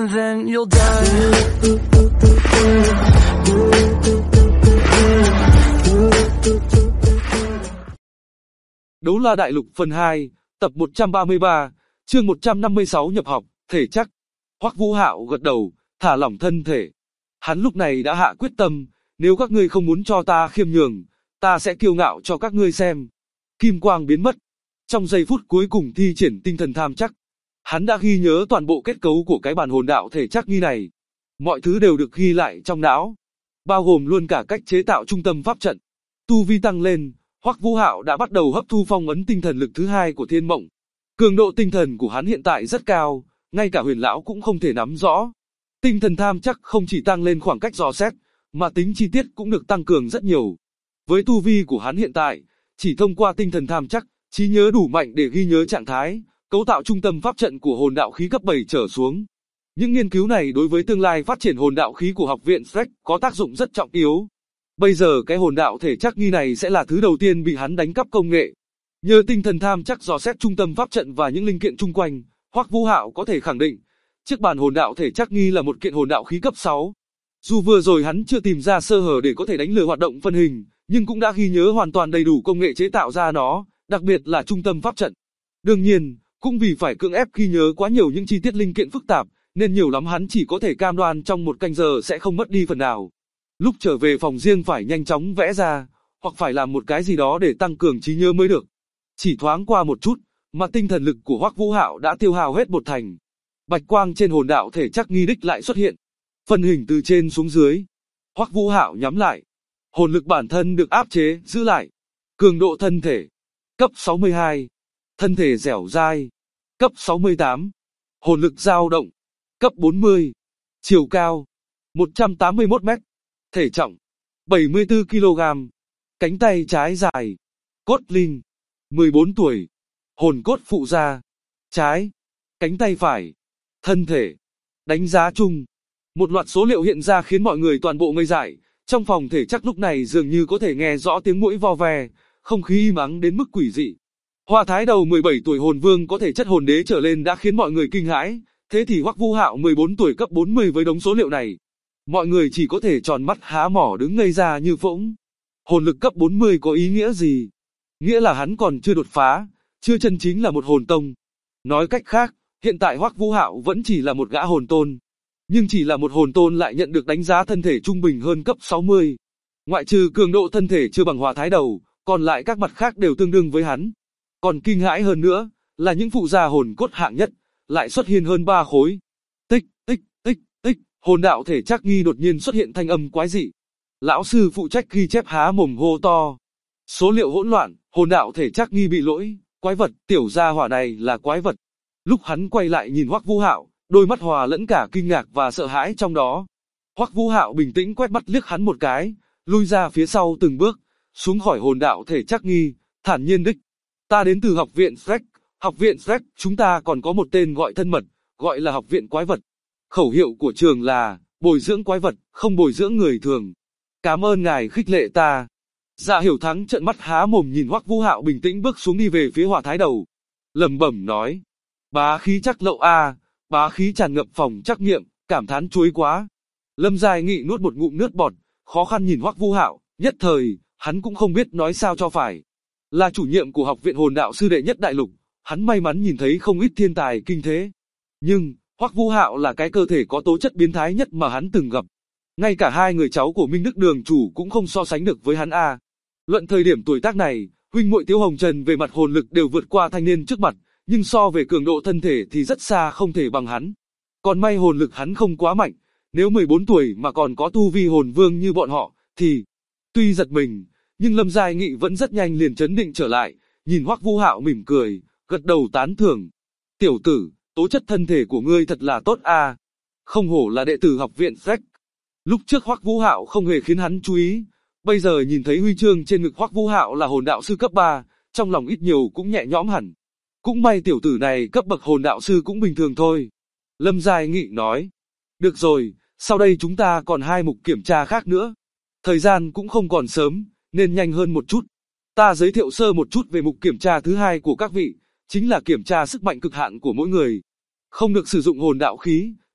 and then you'll die. Đấu La Đại Lục phần 2, tập 133, chương 156 nhập học, thể chắc. Hoắc Vũ Hạo gật đầu, thả lỏng thân thể. Hắn lúc này đã hạ quyết tâm, nếu các ngươi không muốn cho ta khiêm nhường, ta sẽ kiêu ngạo cho các ngươi xem. Kim quang biến mất. Trong giây phút cuối cùng thi triển tinh thần tham chắc, hắn đã ghi nhớ toàn bộ kết cấu của cái bản hồn đạo thể chắc nghi này. Mọi thứ đều được ghi lại trong não, bao gồm luôn cả cách chế tạo trung tâm pháp trận. Tu vi tăng lên, Hoắc Vũ Hạo đã bắt đầu hấp thu phong ấn tinh thần lực thứ hai của Thiên Mộng. Cường độ tinh thần của hắn hiện tại rất cao, ngay cả Huyền lão cũng không thể nắm rõ. Tinh thần tham chắc không chỉ tăng lên khoảng cách dò xét, mà tính chi tiết cũng được tăng cường rất nhiều. Với tu vi của hắn hiện tại, chỉ thông qua tinh thần tham chắc, trí nhớ đủ mạnh để ghi nhớ trạng thái, cấu tạo trung tâm pháp trận của hồn đạo khí cấp 7 trở xuống. Những nghiên cứu này đối với tương lai phát triển hồn đạo khí của học viện Shrek có tác dụng rất trọng yếu. Bây giờ cái hồn đạo thể chắc nghi này sẽ là thứ đầu tiên bị hắn đánh cắp công nghệ. Nhờ tinh thần tham chắc dò xét trung tâm pháp trận và những linh kiện chung quanh, Hoắc Vũ Hạo có thể khẳng định, chiếc bàn hồn đạo thể chắc nghi là một kiện hồn đạo khí cấp 6. Dù vừa rồi hắn chưa tìm ra sơ hở để có thể đánh lừa hoạt động phân hình, nhưng cũng đã ghi nhớ hoàn toàn đầy đủ công nghệ chế tạo ra nó, đặc biệt là trung tâm pháp trận. Đương nhiên, cũng vì phải cưỡng ép ghi nhớ quá nhiều những chi tiết linh kiện phức tạp, nên nhiều lắm hắn chỉ có thể cam đoan trong một canh giờ sẽ không mất đi phần nào. Lúc trở về phòng riêng phải nhanh chóng vẽ ra, hoặc phải làm một cái gì đó để tăng cường trí nhớ mới được. Chỉ thoáng qua một chút, mà tinh thần lực của Hoắc Vũ Hạo đã tiêu hao hết một thành. Bạch quang trên hồn đạo thể chắc nghi đích lại xuất hiện. Phân hình từ trên xuống dưới. Hoắc Vũ Hạo nhắm lại. Hồn lực bản thân được áp chế, giữ lại. Cường độ thân thể. Cấp 62. Thân thể dẻo dai. Cấp 68. Hồn lực dao động. Cấp 40. Chiều cao. 181 mét. Thể trọng. 74 kg. Cánh tay trái dài. Cốt linh. 14 tuổi. Hồn cốt phụ gia. Trái. Cánh tay phải. Thân thể. Đánh giá chung. Một loạt số liệu hiện ra khiến mọi người toàn bộ ngây dại. Trong phòng thể chắc lúc này dường như có thể nghe rõ tiếng muỗi vo ve, không khí im ắng đến mức quỷ dị. Hoa Thái Đầu 17 tuổi hồn vương có thể chất hồn đế trở lên đã khiến mọi người kinh hãi, thế thì Hoắc Vũ Hạo 14 tuổi cấp 40 với đống số liệu này. Mọi người chỉ có thể tròn mắt há mỏ đứng ngây ra như phỗng. Hồn lực cấp 40 có ý nghĩa gì? Nghĩa là hắn còn chưa đột phá, chưa chân chính là một hồn tông. Nói cách khác, hiện tại Hoắc Vũ Hạo vẫn chỉ là một gã hồn tôn. Nhưng chỉ là một hồn tôn lại nhận được đánh giá thân thể trung bình hơn cấp 60. Ngoại trừ cường độ thân thể chưa bằng Hoa Thái Đầu, còn lại các mặt khác đều tương đương với hắn. Còn kinh hãi hơn nữa, là những phụ gia hồn cốt hạng nhất, lại xuất hiện hơn 3 khối. Tích, tích, tích, tích, hồn đạo thể chắc nghi đột nhiên xuất hiện thanh âm quái dị. Lão sư phụ trách ghi chép há mồm hô to. Số liệu hỗn loạn, hồn đạo thể chắc nghi bị lỗi, quái vật, tiểu gia hỏa này là quái vật. Lúc hắn quay lại nhìn Hoắc Vũ Hạo, đôi mắt hòa lẫn cả kinh ngạc và sợ hãi trong đó. Hoắc Vũ Hạo bình tĩnh quét mắt liếc hắn một cái, lui ra phía sau từng bước, xuống khỏi hồn đạo thể chắc nghi, thản nhiên đích. Ta đến từ học viện Shrek, học viện Shrek, chúng ta còn có một tên gọi thân mật, gọi là học viện quái vật. Khẩu hiệu của trường là, bồi dưỡng quái vật, không bồi dưỡng người thường. Cảm ơn ngài khích lệ ta. Dạ Hiểu Thắng trợn mắt há mồm nhìn Hoắc Vũ Hạo bình tĩnh bước xuống đi về phía Hoa Thái Đầu. Lẩm bẩm nói, bá khí chắc lậu a, bá khí tràn ngập phòng trắc nghiệm, cảm thán chuối quá. Lâm Giai Nghị nuốt một ngụm nước bọt, khó khăn nhìn Hoắc Vũ Hạo, nhất thời, hắn cũng không biết nói sao cho phải. Là chủ nhiệm của học viện hồn đạo sư đệ nhất đại lục, hắn may mắn nhìn thấy không ít thiên tài kinh thế. Nhưng, Hoắc Vũ Hạo là cái cơ thể có tố chất biến thái nhất mà hắn từng gặp. Ngay cả hai người cháu của Minh Đức Đường chủ cũng không so sánh được với hắn a. Luận thời điểm tuổi tác này, huynh muội Tiếu Hồng Trần về mặt hồn lực đều vượt qua thanh niên trước mặt, nhưng so về cường độ thân thể thì rất xa không thể bằng hắn. Còn may hồn lực hắn không quá mạnh, nếu 14 tuổi mà còn có tu vi hồn vương như bọn họ, thì tuy giật mình, nhưng Lâm Giai Nghị vẫn rất nhanh liền trấn định trở lại, nhìn Hoắc Vũ Hạo mỉm cười, gật đầu tán thưởng. Tiểu tử, tố chất thân thể của ngươi thật là tốt a, không hổ là đệ tử học viện Shrek. Lúc trước Hoắc Vũ Hạo không hề khiến hắn chú ý, bây giờ nhìn thấy huy chương trên ngực Hoắc Vũ Hạo là hồn đạo sư cấp 3, trong lòng ít nhiều cũng nhẹ nhõm hẳn. Cũng may tiểu tử này cấp bậc hồn đạo sư cũng bình thường thôi. Lâm Giai Nghị nói. Được rồi, sau đây chúng ta còn 2 mục kiểm tra khác nữa. Thời gian cũng không còn sớm, nên nhanh hơn một chút. Ta giới thiệu sơ một chút về mục kiểm tra thứ 2 của các vị, chính là kiểm tra sức mạnh cực hạn của mỗi người. Không được sử dụng hồn đạo khí,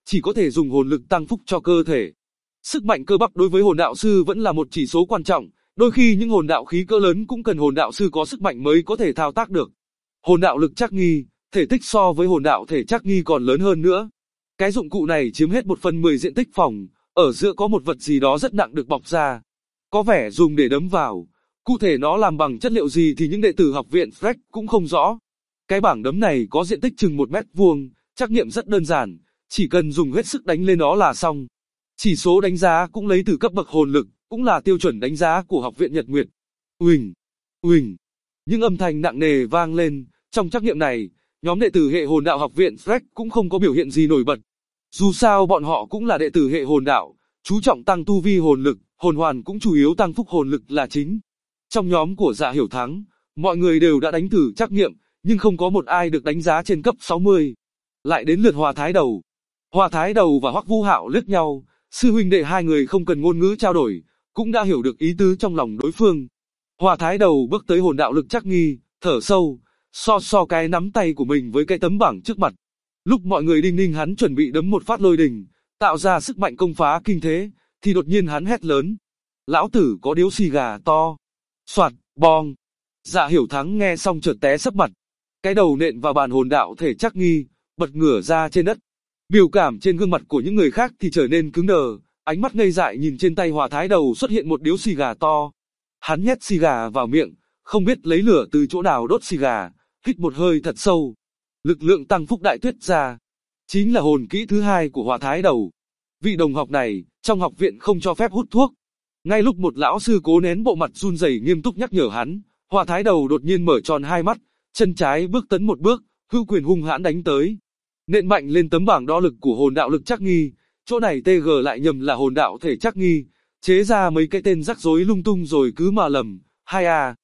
chỉ có thể dùng hồn lực tăng phúc cho cơ thể. Sức mạnh cơ bắp đối với hồn đạo sư vẫn là một chỉ số quan trọng, đôi khi những hồn đạo khí cỡ lớn cũng cần hồn đạo sư có sức mạnh mới có thể thao tác được. Hồn đạo lực trắc nghi, thể tích so với hồn đạo thể trắc nghi còn lớn hơn nữa. Cái dụng cụ này chiếm hết 1/10 diện tích phòng, ở giữa có một vật gì đó rất nặng được bọc ra. Có vẻ dùng để đấm vào, cụ thể nó làm bằng chất liệu gì thì những đệ tử học viện Freck cũng không rõ. Cái bảng đấm này có diện tích chừng 1 mét vuông, trắc nghiệm rất đơn giản, chỉ cần dùng hết sức đánh lên nó là xong. Chỉ số đánh giá cũng lấy từ cấp bậc hồn lực, cũng là tiêu chuẩn đánh giá của học viện Nhật Nguyệt. Uỳnh, uỳnh, những âm thanh nặng nề vang lên. Trong trắc nghiệm này, nhóm đệ tử hệ hồn đạo học viện Freck cũng không có biểu hiện gì nổi bật. Dù sao bọn họ cũng là đệ tử hệ hồn đạo, chú trọng tăng tu vi hồn lực, hồn hoàn cũng chủ yếu tăng phúc hồn lực là chính. Trong nhóm của Dạ Hiểu Thắng, mọi người đều đã đánh thử trắc nghiệm, nhưng không có một ai được đánh giá trên cấp 60. Lại đến lượt Hòa Thái Đầu. Hòa Thái Đầu và Hoắc Vũ Hạo liếc nhau, sư huynh đệ hai người không cần ngôn ngữ trao đổi, cũng đã hiểu được ý tứ trong lòng đối phương. Hòa Thái Đầu bước tới hồn đạo lực trắc nghi, thở sâu, so cái nắm tay của mình với cái tấm bảng trước mặt. Lúc mọi người đinh ninh hắn chuẩn bị đấm một phát lôi đình, tạo ra sức mạnh công phá kinh thế, thì đột nhiên hắn hét lớn. Lão tử có điếu xì gà to. Soạt, bong. Dạ Hiểu Thắng nghe xong chợt té sấp mặt. Cái đầu nện vào bàn hồn đạo thể trắc nghi, bật ngửa ra trên đất. Biểu cảm trên gương mặt của những người khác thì trở nên cứng đờ, ánh mắt ngây dại nhìn trên tay Hòa Thái Đầu xuất hiện một điếu xì gà to. Hắn nhét xì gà vào miệng, không biết lấy lửa từ chỗ nào đốt xì gà, hít một hơi thật sâu. Lực lượng tăng phúc đại tuyết ra, chính là hồn kỹ thứ hai của Hòa Thái Đầu. Vị đồng học này, trong học viện không cho phép hút thuốc. Ngay lúc một lão sư cố nén bộ mặt run rẩy nghiêm túc nhắc nhở hắn, Hòa Thái Đầu đột nhiên mở tròn hai mắt, chân trái bước tấn một bước, hữu quyền hung hãn đánh tới. Nện mạnh lên tấm bảng đo lực của hồn đạo lực trắc nghi, chỗ này TG lại nhầm là hồn đạo thể trắc nghi, chế ra mấy cái tên rắc rối lung tung rồi cứ mà lầm. 2A.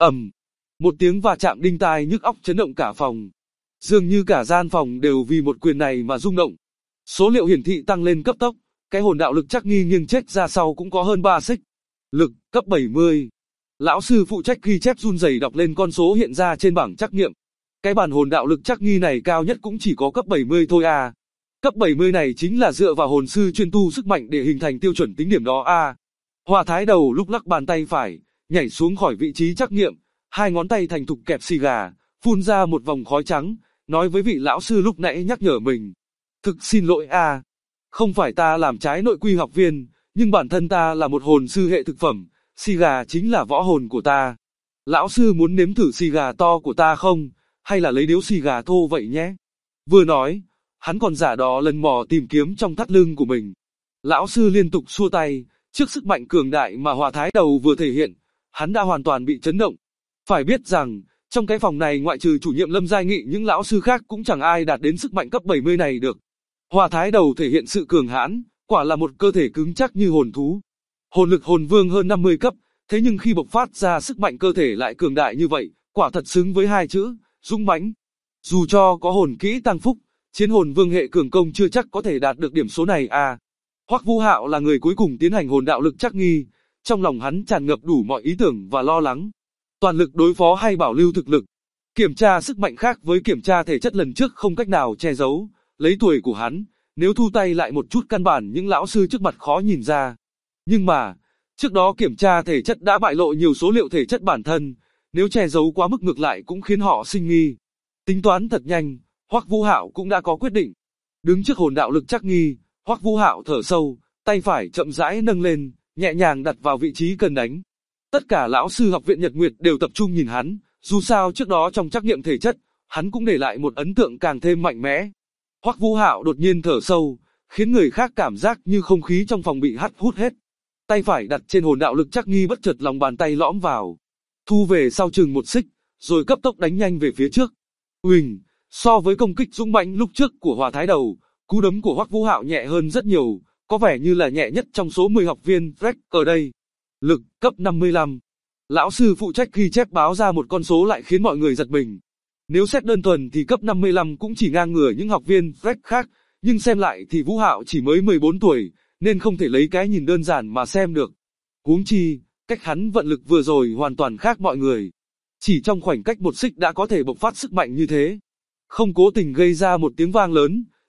Một tiếng va chạm đinh tai nhức óc chấn động cả phòng. Dường như cả gian phòng đều vì một quyền này mà rung động. Số liệu hiển thị tăng lên cấp tốc, cái hồn đạo lực trắc nghi nghiêng chết ra sau cũng có hơn 3 xích. Lực, cấp 70. Lão sư phụ trách ghi chép run rẩy đọc lên con số hiện ra trên bảng trắc nghiệm. Cái bản hồn đạo lực trắc nghi này cao nhất cũng chỉ có cấp 70 thôi à. Cấp 70 này chính là dựa vào hồn sư chuyên tu sức mạnh để hình thành tiêu chuẩn tính điểm đó à. Hòa Thái Đầu lúc lắc bàn tay phải, nhảy xuống khỏi vị trí trắc nghiệm, hai ngón tay thành thục kẹp xì gà, phun ra một vòng khói trắng, nói với vị lão sư lúc nãy nhắc nhở mình. Thực xin lỗi à. Không phải ta làm trái nội quy học viên, nhưng bản thân ta là một hồn sư hệ thực phẩm, xì gà chính là võ hồn của ta. Lão sư muốn nếm thử xì gà to của ta không, hay là lấy điếu xì gà thô vậy nhé? Vừa nói, hắn còn giả đò lần mò tìm kiếm trong thắt lưng của mình. Lão sư liên tục xua tay, trước sức mạnh cường đại mà Hòa Thái Đầu vừa thể hiện, hắn đã hoàn toàn bị chấn động. Phải biết rằng, trong cái phòng này ngoại trừ chủ nhiệm Lâm Giai Nghị những lão sư khác cũng chẳng ai đạt đến sức mạnh cấp 70 này được. Hòa Thái Đầu thể hiện sự cường hãn, quả là một cơ thể cứng chắc như hồn thú. Hồn lực hồn vương hơn 50 cấp, thế nhưng khi bộc phát ra sức mạnh cơ thể lại cường đại như vậy, quả thật xứng với hai chữ, dũng mãnh. Dù cho có hồn kỹ tăng phúc, chiến hồn vương hệ cường công chưa chắc có thể đạt được điểm số này à. Hoắc Vũ Hạo là người cuối cùng tiến hành hồn đạo lực trắc nghi, trong lòng hắn tràn ngập đủ mọi ý tưởng và lo lắng. Toàn lực đối phó hay bảo lưu thực lực. Kiểm tra sức mạnh khác với kiểm tra thể chất lần trước không cách nào che giấu, lấy tuổi của hắn, nếu thu tay lại một chút căn bản những lão sư trước mặt khó nhìn ra. Nhưng mà, trước đó kiểm tra thể chất đã bại lộ nhiều số liệu thể chất bản thân, nếu che giấu quá mức ngược lại cũng khiến họ sinh nghi. Tính toán thật nhanh, Hoắc Vũ Hạo cũng đã có quyết định. Đứng trước hồn đạo lực trắc nghi, Hoắc Vũ Hạo thở sâu, tay phải chậm rãi nâng lên, nhẹ nhàng đặt vào vị trí cần đánh. Tất cả lão sư học viện Nhật Nguyệt đều tập trung nhìn hắn, dù sao trước đó trong trắc nghiệm thể chất, hắn cũng để lại một ấn tượng càng thêm mạnh mẽ. Hoắc Vũ Hạo đột nhiên thở sâu, khiến người khác cảm giác như không khí trong phòng bị hút hết. Tay phải đặt trên hồn đạo lực trắc nghi bất chợt lòng bàn tay lõm vào, thu về sau chừng một xích, rồi cấp tốc đánh nhanh về phía trước. Uỳnh, so với công kích dũng mãnh lúc trước của Hòa Thái Đầu, cú đấm của Hoắc Vũ Hạo nhẹ hơn rất nhiều, có vẻ như là nhẹ nhất trong số 10 học viên Freck ở đây. Lực, cấp 55. Lão sư phụ trách ghi chép báo ra một con số lại khiến mọi người giật mình. Nếu xét đơn thuần thì cấp 55 cũng chỉ ngang ngửa những học viên Freck khác, nhưng xem lại thì Vũ Hạo chỉ mới 14 tuổi, nên không thể lấy cái nhìn đơn giản mà xem được. Huống chi, cách hắn vận lực vừa rồi hoàn toàn khác mọi người. Chỉ trong khoảnh cách một xích đã có thể bộc phát sức mạnh như thế. Không cố tình gây ra một tiếng vang lớn,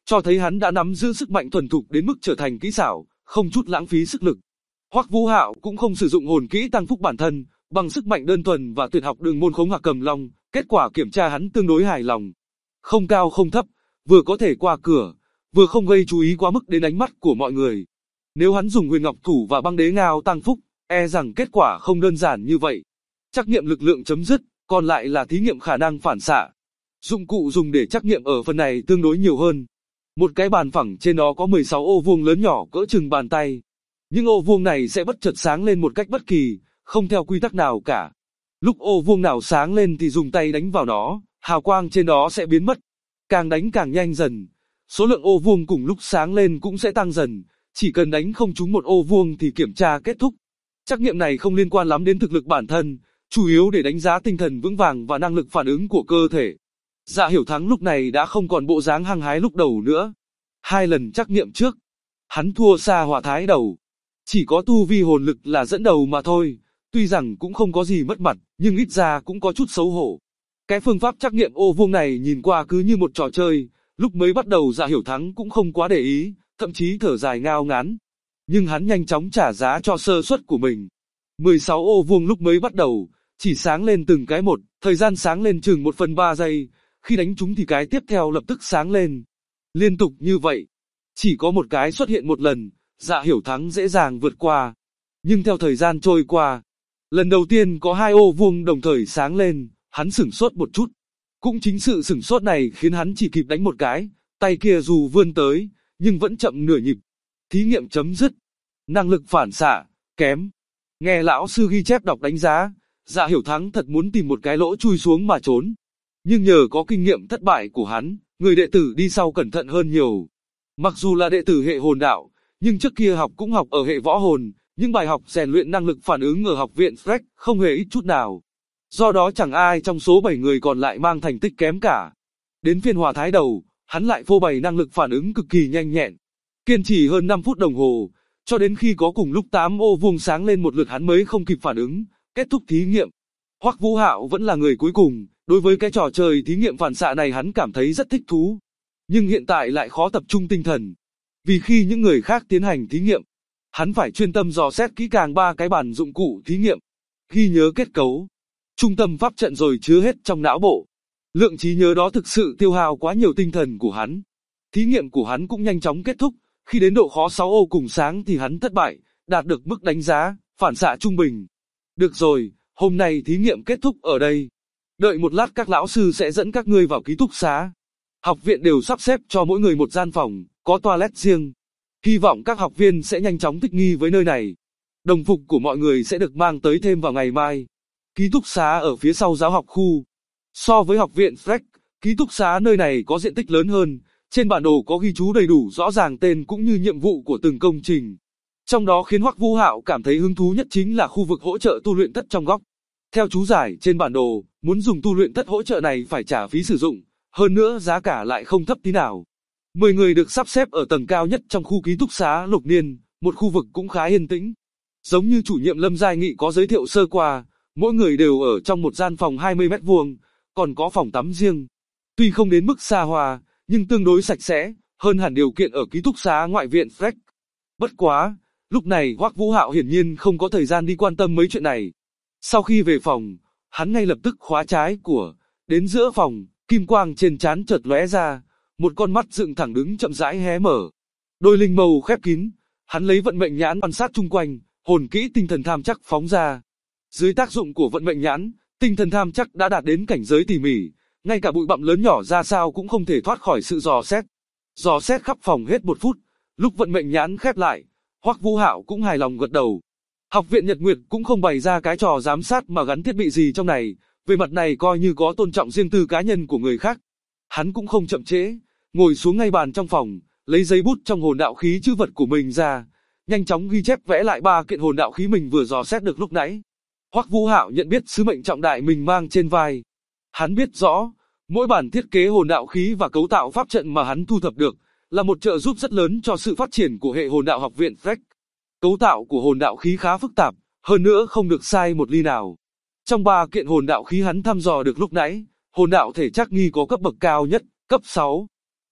cho thấy hắn đã nắm giữ sức mạnh thuần thục đến mức trở thành kỹ xảo, không chút lãng phí sức lực. Hoắc Vũ Hạo cũng không sử dụng hồn kỹ tăng phúc bản thân, bằng sức mạnh đơn thuần và tuyệt học đường môn khống hạc cầm long, kết quả kiểm tra hắn tương đối hài lòng. Không cao không thấp, vừa có thể qua cửa, vừa không gây chú ý quá mức đến ánh mắt của mọi người. Nếu hắn dùng huyền ngọc thủ và băng đế ngao tăng phúc, e rằng kết quả không đơn giản như vậy. Trắc nghiệm lực lượng chấm dứt, còn lại là thí nghiệm khả năng phản xạ. Dụng cụ dùng để trắc nghiệm ở phần này tương đối nhiều hơn. Một cái bàn phẳng trên đó có 16 ô vuông lớn nhỏ cỡ chừng bàn tay. Những ô vuông này sẽ bất chợt sáng lên một cách bất kỳ, không theo quy tắc nào cả. Lúc ô vuông nào sáng lên thì dùng tay đánh vào nó, hào quang trên đó sẽ biến mất. Càng đánh càng nhanh dần, số lượng ô vuông cùng lúc sáng lên cũng sẽ tăng dần, chỉ cần đánh không trúng một ô vuông thì kiểm tra kết thúc. Trắc nghiệm này không liên quan lắm đến thực lực bản thân, chủ yếu để đánh giá tinh thần vững vàng và năng lực phản ứng của cơ thể. Dạ Hiểu Thắng lúc này đã không còn bộ dáng hăng hái lúc đầu nữa. 2 lần trắc nghiệm trước, hắn thua xa Hỏa Thái Đầu. Chỉ có tu vi hồn lực là dẫn đầu mà thôi, tuy rằng cũng không có gì mất mặt, nhưng ít ra cũng có chút xấu hổ. Cái phương pháp trắc nghiệm ô vuông này nhìn qua cứ như một trò chơi, lúc mới bắt đầu Dạ Hiểu Thắng cũng không quá để ý, thậm chí thở dài ngao ngán. Nhưng hắn nhanh chóng trả giá cho sơ suất của mình. 16 ô vuông lúc mới bắt đầu, chỉ sáng lên từng cái một, thời gian sáng lên chừng 1/3 giây, khi đánh chúng thì cái tiếp theo lập tức sáng lên. Liên tục như vậy, chỉ có một cái xuất hiện một lần, Dạ Hiểu Thắng dễ dàng vượt qua. Nhưng theo thời gian trôi qua, lần đầu tiên có 2 ô vuông đồng thời sáng lên, hắn sửng sốt một chút. Cũng chính sự sửng sốt này khiến hắn chỉ kịp đánh một cái, tay kia dù vươn tới, nhưng vẫn chậm nửa nhịp. Thí nghiệm chấm dứt. Năng lực phản xạ, kém. Nghe lão sư ghi chép đọc đánh giá, Dạ Hiểu Thắng thật muốn tìm một cái lỗ chui xuống mà trốn. Nhưng nhờ có kinh nghiệm thất bại của hắn, người đệ tử đi sau cẩn thận hơn nhiều. Mặc dù là đệ tử hệ hồn đạo, nhưng trước kia học cũng học ở hệ võ hồn, nhưng bài học rèn luyện năng lực phản ứng ở học viện Freck không hề ít chút nào. Do đó chẳng ai trong số 7 người còn lại mang thành tích kém cả. Đến phiên Hỏa Thái Đầu, hắn lại phô bày năng lực phản ứng cực kỳ nhanh nhẹn. Kiên trì hơn 5 phút đồng hồ, cho đến khi có cùng lúc 8 ô vuông sáng lên một lượt hắn mới không kịp phản ứng, kết thúc thí nghiệm. Hoắc Vũ Hạo vẫn là người cuối cùng, đối với cái trò chơi thí nghiệm phản xạ này hắn cảm thấy rất thích thú. Nhưng hiện tại lại khó tập trung tinh thần. Vì khi những người khác tiến hành thí nghiệm, hắn phải chuyên tâm dò xét kỹ càng 3 cái bản dụng cụ thí nghiệm, ghi nhớ kết cấu, trung tâm pháp trận rồi chứa hết trong não bộ. Lượng trí nhớ đó thực sự tiêu hao quá nhiều tinh thần của hắn. Thí nghiệm của hắn cũng nhanh chóng kết thúc, khi đến độ khó 6 ô cùng sáng thì hắn thất bại, đạt được mức đánh giá, phản xạ trung bình. Được rồi, hôm nay thí nghiệm kết thúc ở đây. Đợi một lát các lão sư sẽ dẫn các ngươi vào ký túc xá. Học viện đều sắp xếp cho mỗi người một gian phòng, có toilet riêng. Hy vọng các học viên sẽ nhanh chóng thích nghi với nơi này. Đồng phục của mọi người sẽ được mang tới thêm vào ngày mai. Ký túc xá ở phía sau giáo học khu. So với học viện Freck, ký túc xá nơi này có diện tích lớn hơn. Trên bản đồ có ghi chú đầy đủ rõ ràng tên cũng như nhiệm vụ của từng công trình. Trong đó khiến Hoắc Vũ Hạo cảm thấy hứng thú nhất chính là khu vực hỗ trợ tu luyện thất trong góc. Theo chú giải trên bản đồ, muốn dùng tu luyện thất hỗ trợ này phải trả phí sử dụng, hơn nữa giá cả lại không thấp tí nào. 10 người được sắp xếp ở tầng cao nhất trong khu ký túc xá Lục Niên, một khu vực cũng khá yên tĩnh. Giống như chủ nhiệm Lâm Giai Nghị có giới thiệu sơ qua, mỗi người đều ở trong một gian phòng 20 mét vuông, còn có phòng tắm riêng. Tuy không đến mức xa hoa, nhưng tương đối sạch sẽ, hơn hẳn điều kiện ở ký túc xá ngoại viện Freck. Bất quá, lúc này Hoắc Vũ Hạo hiển nhiên không có thời gian đi quan tâm mấy chuyện này. Sau khi về phòng, hắn ngay lập tức khóa trái của, đến giữa phòng, kim quang trên trán chợt lóe ra, một con mắt dựng thẳng đứng chậm rãi hé mở. Đôi linh mâu khép kín, hắn lấy vận mệnh nhãn quan sát chung quanh, hồn kỹ tinh thần tham chắc phóng ra. Dưới tác dụng của vận mệnh nhãn, tinh thần tham chắc đã đạt đến cảnh giới tỉ mỉ, ngay cả bụi bặm lớn nhỏ ra sao cũng không thể thoát khỏi sự dò xét. Dò xét khắp phòng hết 1 phút, lúc vận mệnh nhãn khép lại, Hoắc Vũ Hạo cũng hài lòng gật đầu. Học viện Nhật Nguyệt cũng không bày ra cái trò giám sát mà gắn thiết bị gì trong này, về mặt này coi như có tôn trọng riêng tư cá nhân của người khác. Hắn cũng không chậm trễ, ngồi xuống ngay bàn trong phòng, lấy giấy bút trong hồn đạo khí chữ vật của mình ra, nhanh chóng ghi chép vẽ lại 3 kiện hồn đạo khí mình vừa dò xét được lúc nãy. Hoắc Vũ Hạo nhận biết sứ mệnh trọng đại mình mang trên vai. Hắn biết rõ, mỗi bản thiết kế hồn đạo khí và cấu tạo pháp trận mà hắn thu thập được, là một trợ giúp rất lớn cho sự phát triển của hệ hồn đạo học viện Freck. Cấu tạo của hồn đạo khí khá phức tạp, hơn nữa không được sai một ly nào. Trong 3 kiện hồn đạo khí hắn thăm dò được lúc nãy, hồn đạo thể chắc nghi có cấp bậc cao nhất, cấp 6.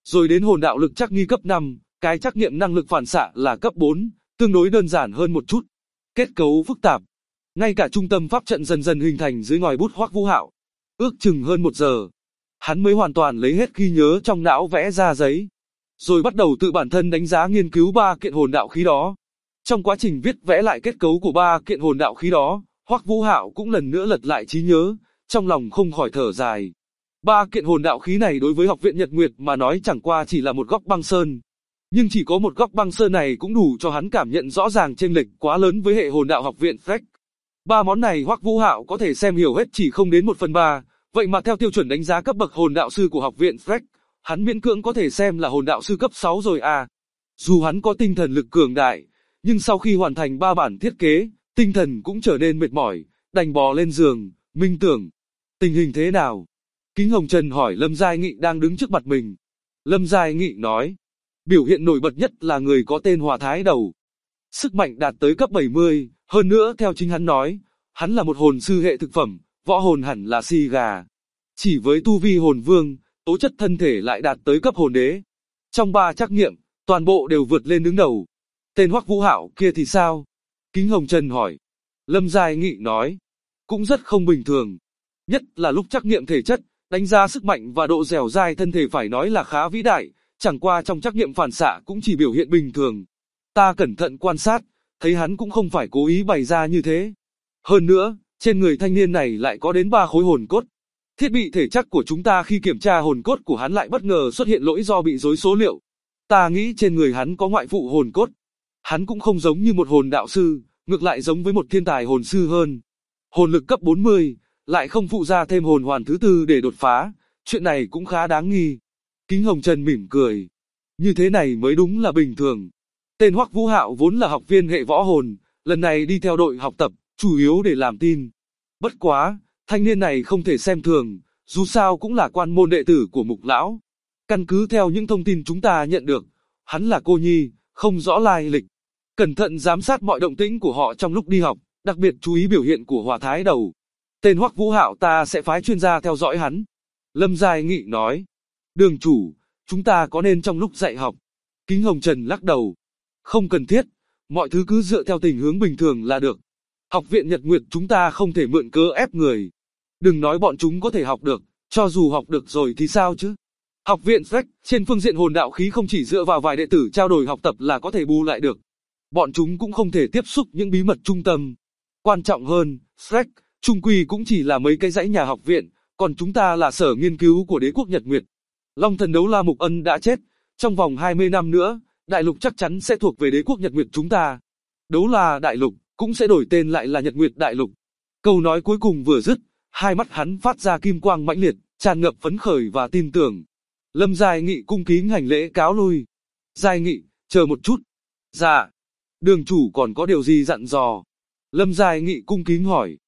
Rồi đến hồn đạo lực trắc nghi cấp 5, cái trắc nghiệm năng lực phản xạ là cấp 4, tương đối đơn giản hơn một chút. Kết cấu phức tạp. Ngay cả trung tâm pháp trận dần dần hình thành dưới ngòi bút Hoắc Vũ Hạo. Ước chừng hơn 1 giờ, hắn mới hoàn toàn lấy hết ghi nhớ trong não vẽ ra giấy. Rồi bắt đầu tự bản thân đánh giá nghiên cứu 3 kiện hồn đạo khí đó. Trong quá trình viết vẽ lại kết cấu của 3 kiện hồn đạo khí đó, Hoắc Vũ Hạo cũng lần nữa lật lại trí nhớ, trong lòng không khỏi thở dài. 3 kiện hồn đạo khí này đối với học viện Nhật Nguyệt mà nói chẳng qua chỉ là một góc băng sơn. Nhưng chỉ có một góc băng sơn này cũng đủ cho hắn cảm nhận rõ ràng chênh lệch quá lớn với hệ hồn đạo học viện Freck. 3 món này Hoắc Vũ Hạo có thể xem hiểu hết chỉ không đến 1/3, vậy mà theo tiêu chuẩn đánh giá cấp bậc hồn đạo sư của học viện Freck, hắn miễn cưỡng có thể xem là hồn đạo sư cấp 6 rồi à. Dù hắn có tinh thần lực cường đại, nhưng sau khi hoàn thành 3 bản thiết kế, tinh thần cũng trở nên mệt mỏi, đành bò lên giường, minh tưởng. Tình hình thế nào? Kính Hồng Trần hỏi Lâm Giai Nghị đang đứng trước mặt mình. Lâm Giai Nghị nói, biểu hiện nổi bật nhất là người có tên Hòa Thái Đầu. Sức mạnh đạt tới cấp 70, hơn nữa theo chính hắn nói, hắn là một hồn sư hệ thực phẩm, võ hồn hẳn là si gà. Chỉ với tu vi hồn vương, tố chất thân thể lại đạt tới cấp hồn đế. Trong 3 trắc nghiệm, toàn bộ đều vượt lên đứng đầu. Tên Hoắc Vũ Hạo kia thì sao? Kính Hồng Trần hỏi. Lâm Giai Nghị nói, cũng rất không bình thường. Nhất là lúc trắc nghiệm thể chất, đánh giá sức mạnh và độ dẻo dai thân thể phải nói là khá vĩ đại, chẳng qua trong trắc nghiệm phản xạ cũng chỉ biểu hiện bình thường. Ta cẩn thận quan sát, thấy hắn cũng không phải cố ý bày ra như thế. Hơn nữa, trên người thanh niên này lại có đến 3 khối hồn cốt. Thiết bị thể chắc của chúng ta khi kiểm tra hồn cốt của hắn lại bất ngờ xuất hiện lỗi do bị rối số liệu. Ta nghĩ trên người hắn có ngoại phụ hồn cốt. Hắn cũng không giống như một hồn đạo sư, ngược lại giống với một thiên tài hồn sư hơn. Hồn lực cấp 40, lại không phụ ra thêm hồn hoàn thứ 4 để đột phá, chuyện này cũng khá đáng nghi. Kính Hồng Trần mỉm cười. Như thế này mới đúng là bình thường. Tên Hoắc Vũ Hạo vốn là học viên hệ võ hồn, lần này đi theo đội học tập, chủ yếu để làm tin. Bất quá, thanh niên này không thể xem thường, dù sao cũng là quan môn đệ tử của Mục Lão. Căn cứ theo những thông tin chúng ta nhận được, hắn là cô nhi, không rõ lai lịch. Cẩn thận giám sát mọi động tĩnh của họ trong lúc đi học, đặc biệt chú ý biểu hiện của Hòa Thái Đầu. Tên Hoắc Vũ Hạo ta sẽ phái chuyên gia theo dõi hắn. Lâm Giai Nghị nói. Đường chủ, chúng ta có nên trong lúc dạy học? Kính Hồng Trần lắc đầu. Không cần thiết, mọi thứ cứ dựa theo tình huống bình thường là được. Học viện Nhật Nguyệt chúng ta không thể mượn cớ ép người. Đừng nói bọn chúng có thể học được, cho dù học được rồi thì sao chứ? Học viện Freck trên phương diện hồn đạo khí không chỉ dựa vào vài đệ tử trao đổi học tập là có thể bù lại được. Bọn chúng cũng không thể tiếp xúc những bí mật trung tâm. Quan trọng hơn, Freck, chung quy cũng chỉ là mấy cái dãy nhà học viện, còn chúng ta là sở nghiên cứu của đế quốc Nhật Nguyệt. Long thần đấu la Mục Ân đã chết, trong vòng 20 năm nữa, đại lục chắc chắn sẽ thuộc về đế quốc Nhật Nguyệt chúng ta. Đấu la đại lục, cũng sẽ đổi tên lại là Nhật Nguyệt đại lục. Câu nói cuối cùng vừa dứt, hai mắt hắn phát ra kim quang mãnh liệt, tràn ngập phấn khởi và tin tưởng. Lâm Giai Nghị cung kính hành lễ cáo lui. Giai Nghị, chờ một chút. Dạ. Đường chủ còn có điều gì dặn dò? Lâm Giai Nghị cung kính hỏi.